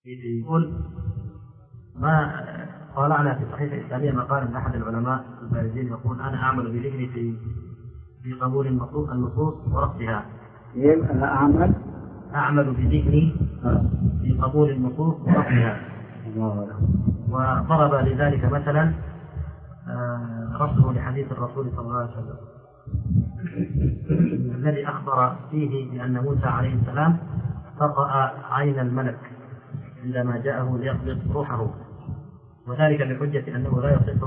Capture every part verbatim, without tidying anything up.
يقول ما طالعنا في صحيح الإسلامية ما قال أحد العلماء البارزين يقول أنا أعمل بذهني في في قبول النصوص ورفضها. أنا أعمل أعمل بذهني في قبول النصوص ورفضها. وضرب لذلك مثلا رفضه لحديث الرسول صلى الله عليه وسلم الذي أخبر فيه بأن موسى عليه السلام فقأ عين الملك عندما جاءه ليقبض روحه، وذلك بحجة أنه لا يصح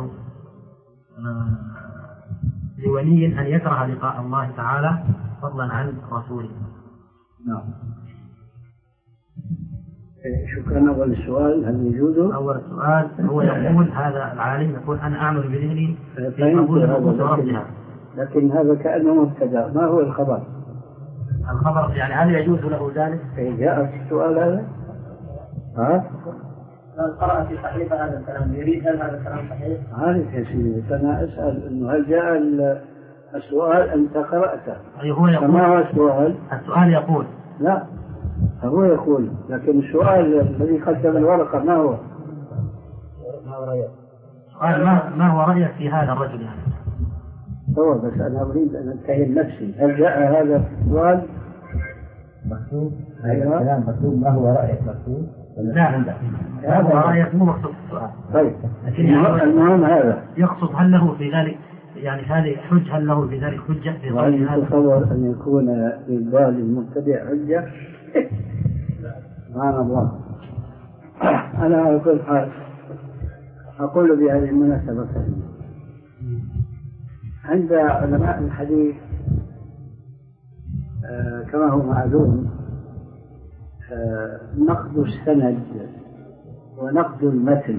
لولي أن يكره لقاء الله تعالى فضلا عن رسوله. نعم. شو كان أول السؤال؟ هل يجوز؟ أول السؤال هو يقول هذا العالم يقول أنا أعمل بذهني في قبول النصوص ورفضها، لكن هذا كأنه مبتدأ. ما هو الخبر؟ الخبر يعني هل يجوز له ذلك؟ جاء السؤال هذا؟ ها؟ قرأ في صحيح هذا الكلام، يريد هل هذا الكلام صحيح؟ عارف يا سيدي، أنا أسأل إنه هل جاء السؤال أنت قرأته؟ أي هو يقول. ما هو السؤال؟ السؤال يقول. لا هو يقول، لكن السؤال الذي قدم الورقة ما هو؟ ما هو رأيك؟ سؤال ما ما هو رأيك في هذا الرجل يعني؟ هو بس أنا أريد أن أتهم نفسي، هل جاء هذا السؤال؟ مكتوب. أيوة. كلام مكتوب. ما هو رأيك مكتوب؟ لا هذا رأيك مو مكتوب السؤال. طيب. لكن المهم هذا يقصد هل له في ذلك يعني هذه حج، هل له في ذلك حجة في وهل يتصور أن يكون للبال المبتدع حجة؟ سبحان الله. أنا على كل حال أقول بهذه المناسبة عند علماء الحديث آه كما هو معلوم آه نقد السند ونقد المتن.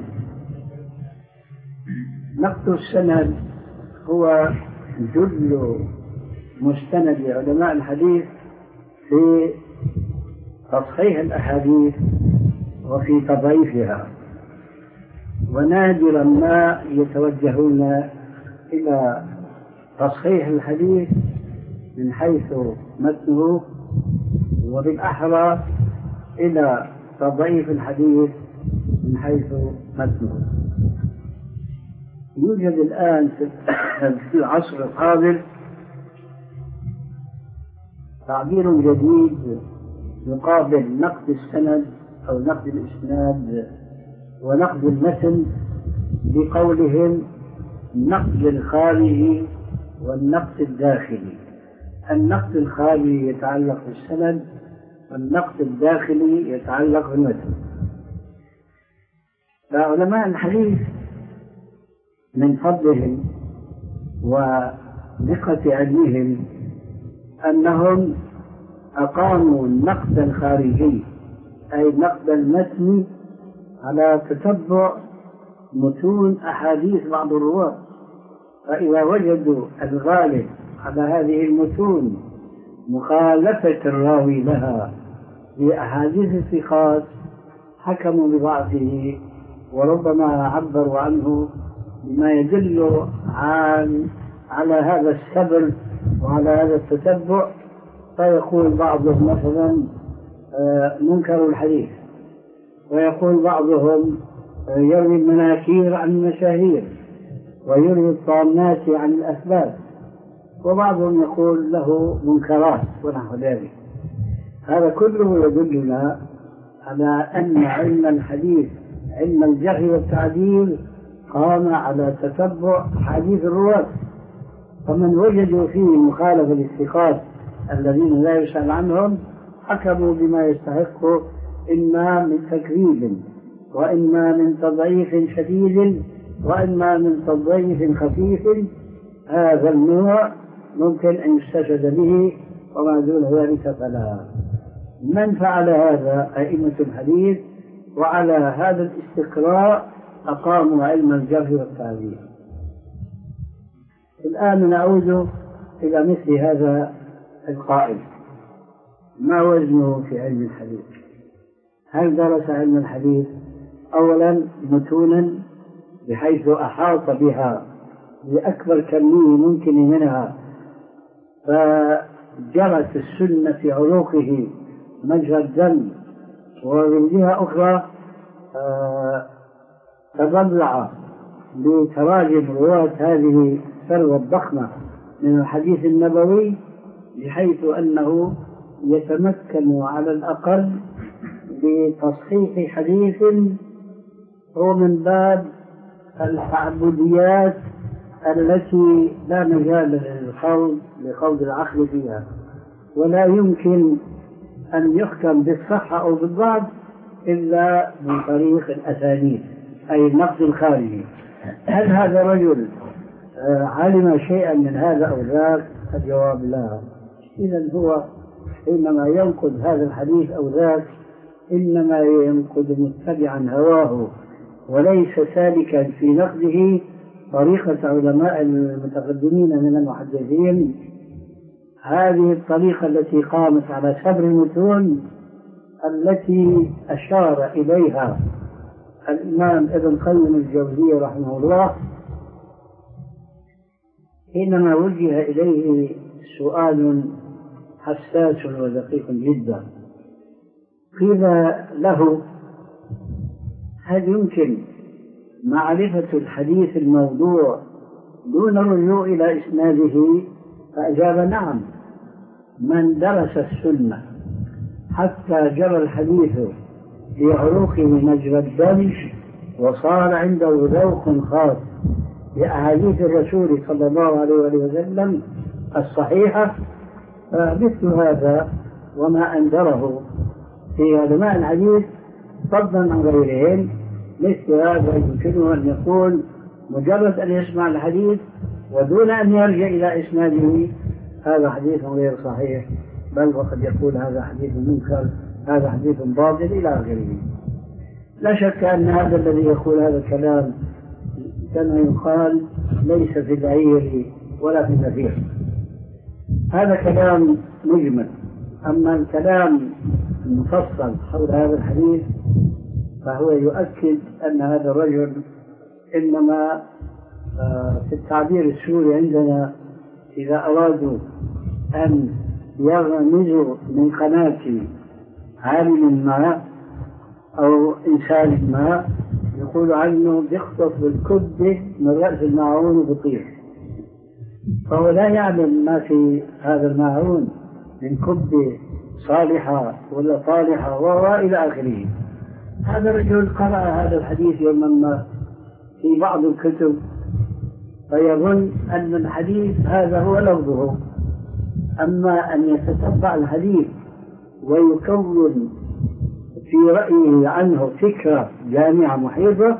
نقد السند هو جل مستند علماء الحديث في تصحيح الأحاديث وفي تضعيفها، ونادرا ما يتوجهون إلى تصحيح الحديث من حيث متنه، وبالأحرى إلى تضعيف الحديث من حيث متنه. يوجد الآن في العصر الحاضر تعبير جديد يقابل نقد السند أو نقد الإسناد ونقد المتن بقولهم النقد الخارجي والنقد الداخلي. النقد الخارجي يتعلق بالسند والنقد الداخلي يتعلق بالمتن. فعلماء الحديث من فضلهم ودقة علمهم أنهم أقاموا النقد الخارجي أي نقد المتن على تتبع متون أحاديث بعض الرواة، فإذا وجدوا الغالب على هذه المتون مخالفة الراوي لها بأحاديث الثقات حكموا بضعفه، وربما عبروا عنه بما يدل عن على هذا السبر وعلى هذا التتبع، فيقول بعضهم مثلا منكر الحديث، ويقول بعضهم يروي المناكير عن المشاهير ويروي الطامات عن الأسباب، وبعضهم يقول له منكرات ونحو ذلك. هذا كله يدلنا على أن علم الحديث علم الجرح والتعديل قام على تتبع حديث الرواة، فمن وجدوا فيه مخالفة للثقات الذين لا يسأل عنهم حكموا بما يستحق، إما من تكذيب وإما من تضعيف شديد وإما من تضعيف خفيف. هذا النوع ممكن أن يستشهد به، وما دون ذلك فلا. من فعل هذا أئمة الحديث، وعلى هذا الاستقراء أقاموا علم الجرح والتعديل. الآن نعود إلى مثل هذا القائل، ما وزنه في علم الحديث؟ هل درس علم الحديث أولا متونا بحيث أحاط بها بأكبر كمية ممكن منها، فجرت السنة في عروقه مجرى الدم ومن جهة أخرى تضلع بتراجم رواة هذه الثروة الضخمة من الحديث النبوي، بحيث أنه يتمكن على الأقل بتصحيح حديث هو من باب التعبديات التي لا مجال للخوض لخوض العقل فيها، ولا يمكن أن يحكم بالصحة أو بالضعف إلا من طريق الأسانيد، أي النقد الخارجي. هل هذا الرجل علم شيئا من هذا أو ذاك؟ الجواب لا. إذن هو حينما ينقد هذا الحديث أو ذاك إنما ينقد متبعا هواه، وليس سالكا في نقده طريقة علماء المتقدمين من المحدثين، هذه الطريقة التي قامت على سبر المتون التي أشار إليها الإمام ابن قيم الجوزية رحمه الله حينما وجه إليه سؤال حساس ودقيق جدا. قيل له: هل يمكن معرفة الحديث الموضوع دون الرجوع إلى إسناده؟ فأجاب: نعم، من درس السنة حتى جرى الحديث في عروقه مجرى الدم وصار عنده ذوق خاص بأحاديث الرسول صلى الله عليه وسلم الصحيحة، فمثل هذا وما أنذره في علماء الحديث فضلا عن غيرهم، مثل هذا يمكنه أن يقول مجرد أن يسمع الحديث ودون أن يرجع إلى إسناده هذا حديث غير صحيح، بل وقد يقول هذا حديث منكر، هذا حديث باطل إلى آخره. لا شك أن هذا الذي يقول هذا الكلام كما يقال ليس في العير ولا في النفير، هذا كلام مجمل. أما الكلام المفصل حول هذا الحديث فهو يؤكد أن هذا الرجل إنما في التعبير السوري عندنا إذا أرادوا أن يغمزوا من قناة عالم ما أو إنسان ما يقول عنه بيخطف بالكبة من رأس الماعون وبطير، فهو لا يعلم ما في هذا الماعون من كبة صالحة ولا طالحة وإلى آخره. هذا الرجل قرأ هذا الحديث يوما ما في بعض الكتب فيظن أن الحديث هذا هو لفظه، أما أن يتتبع الحديث ويكون في رأيه عنه فكرة جامعة محيطة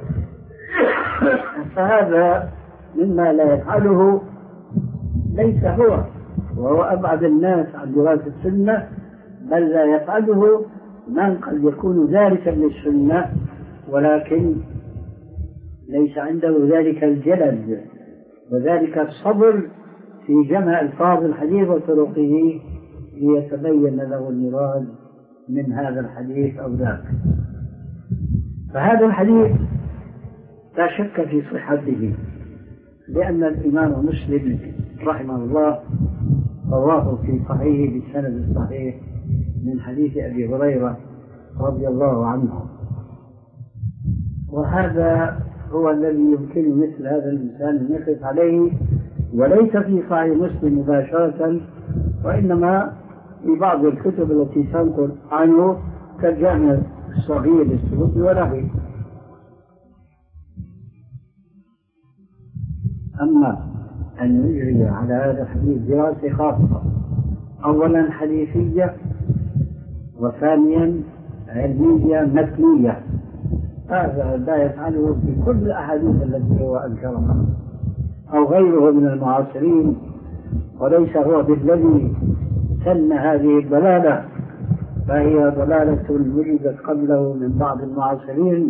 فهذا مما لا يفعله ليس هو، وهو أبعد الناس عن دراسة السنة، بل لا يفعله من قد يكون ذلك للسنة ولكن ليس عنده ذلك الجلد وذلك الصبر في جمع ألفاظ الحديث وطرقه ليتبين له المراد من هذا الحديث أو ذاك. فهذا الحديث لا شك في صحته، لأن الإمام مسلم رحمه الله رواه في صحيحه بالسند الصحيح من حديث أبي هريرة رضي الله عنه، وهذا هو الذي يمكن مثل هذا الإنسان أن يقف عليه، وليس في صحيح مسلم مباشرة وإنما في بعض الكتب التي تنقل عنه كالجامع الصغير للسيوطي ونحوه. أما أن يجري على هذا الحديث دراسة خاصة، أولا حديثية وثانيا علمية متنية، هذا لا يفعله في كل الأحاديث التي هو أنكرها أو غيره من المعاصرين، وليس هو بالذي سن هذه الضلالة، فهي ضلالة وجدت قبله من بعض المعاصرين.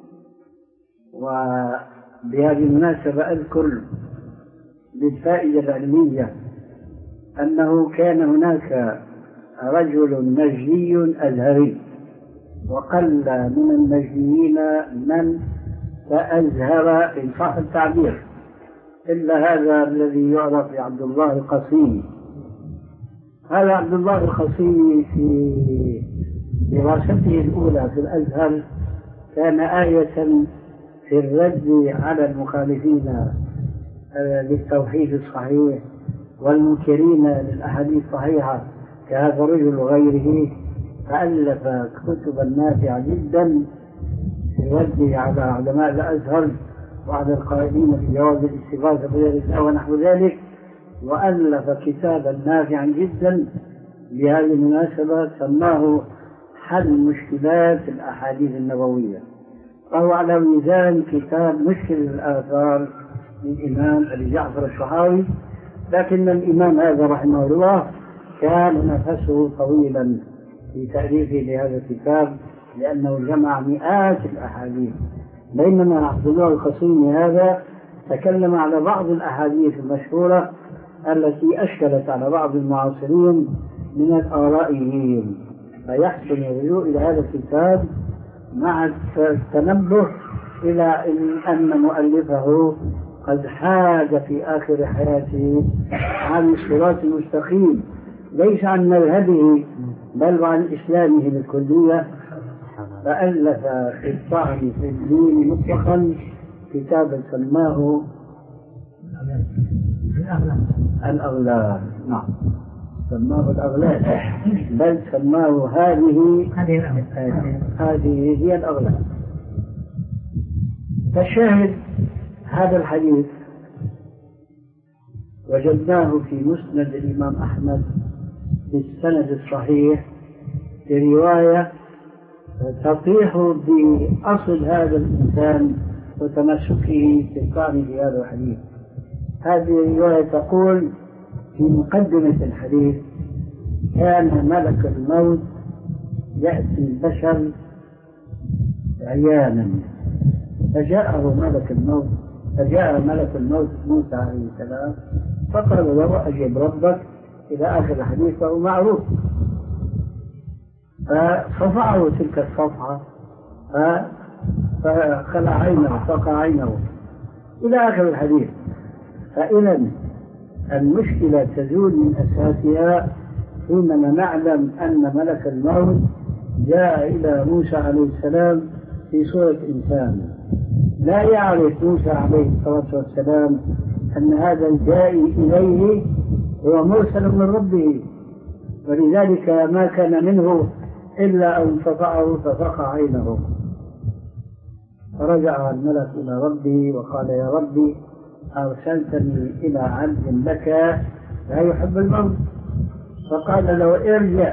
وبهذه المناسبة أذكر للفائدة العلمية أنه كان هناك رجل نجدي أزهري، وقل من النجديين من تأزهر إن صح التعبير، إلا هذا الذي يعرف بعبد الله القصيمي. هذا عبد الله القصيمي في دراسته الأولى في الأزهر كان آية في الرد على المخالفين للتوحيد الصحيح والمنكرين للأحاديث الصحيحة كهذا الرجل وغيره، فألف كتبا نافعة جدا في الرد على علماء الأزهر وعلى القائلين بجواز الاستغاثة بغير الله ونحو ذلك، وألف كتابا نافعا جدا بهذه المناسبة سماه حل مشكلات الأحاديث النبوية، وهو على ميزان كتاب مشكل الآثار للإمام أبي جعفر الطحاوي. لكن الإمام هذا رحمه الله كان نفسه طويلا في تأليفه لهذا الكتاب لأنه جمع مئات الأحاديث، بينما عبد الله القصيمي هذا تكلم على بعض الأحاديث المشهورة التي أشكلت على بعض المعاصرين من الآرائيين، فيحسن الرجوع إلى هذا الكتاب مع التنبه إلى أن مؤلفه قد حاد في آخر حياته عن الصراط المستقيم، ليس عن مذهبه بل عن إسلامه بالكلية، فألف في الطعن في الدين مطلقا كتابا سماه الأغلال. نعم، سماه الأغلال، بل سماه هذه هذه هي الأغلال. فالشاهد هذا الحديث وجدناه في مسند الإمام أحمد بالسند الصحيح برواية تطيح بأصل هذا الإنسان وتمسكه في الطعن في هذا الحديث. هذه الرواية تقول في مقدمة الحديث: كان ملك الموت يأتي البشر عيانا، فجاءه ملك الموت فجاء ملك الموت موسى عليه السلام فقال له: أجب ربك، إلى آخر الحديث، فهو معروف. فصفعه تلك الصفحة فخلع عينه فقع عينه إلى آخر الحديث. فإذا المشكلة تزول من أساسها حينما نعلم أن ملك الموت جاء إلى موسى عليه السلام في صورة إنسان. لا يعرف موسى عليه الصلاة والسلام أن هذا الجائي إليه هو مرسل من ربه، ولذلك ما كان منه إلا أن صفعه ففقع عينه. فرجع الملك إلى ربه وقال: يا ربي، أرسلتني إلى عبد لك لا يحب الموت. فقال له: ارجع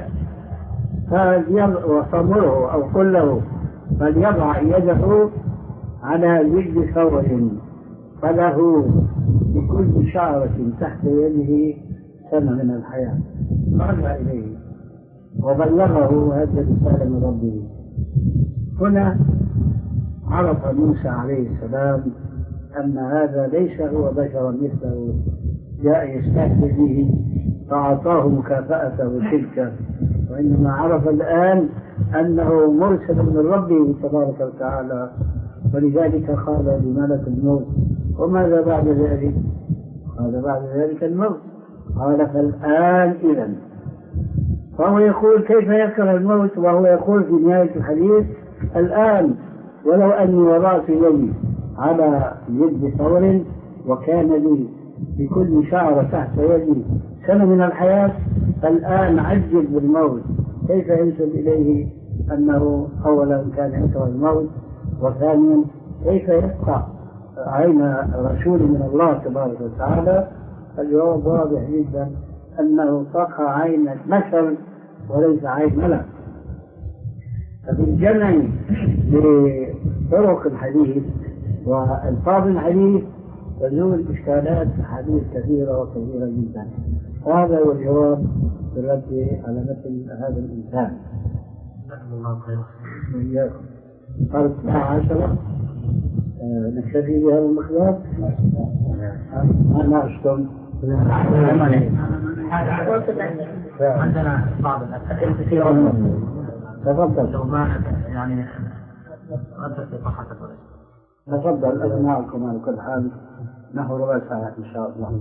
فمره أو قل له فليضع يده على جلد ثور فله بكل شعرة تحت يده سنة من الحياة. رجع إليه وبلغه هذه الرسالة من ربه. هنا عرف موسى عليه السلام أن هذا ليس هو بشرا مثله جاء يستهزئ به فأعطاه مكافأته تلك، وإنما عرف الآن أنه مرسل من ربه تبارك وتعالى. ولذلك قال لملك الموت: وماذا بعد ذلك؟ قال: بعد ذلك الموت. قال: فالآن إذن. فهو يقول: كيف يكره الموت وهو يقول في نهاية الحديث: الآن ولو أني وضعت يدي على يد ثور وكان لي بكل شعرة تحت يدي سنة من الحياة، فالآن عجل بالموت. كيف ينسب إليه أنه أولا كان يكره الموت، وثانيا كيف يقطع عين رسول من الله تبارك وتعالى؟ الجواب واضح جدا، أنه تقع عين بشر وليس عين ملك. ففي الجمع بطرق الحديث والفاظ الحديث تزول إشكالات حديث كثيرة وكثيرة جدا. هذا هو الجواب في الرد على مثل هذا الإنسان. الله خير. وإياكم. قال عشرة نكتفي بهذا المقدار. أنا أشكم. عندنا بعض الأسئلة كثيرة. تفضل. لو ما يعني أنت في صحتك. تفضل، أسمعكم على كل حال. نحو ربع ساعة إن شاء الله.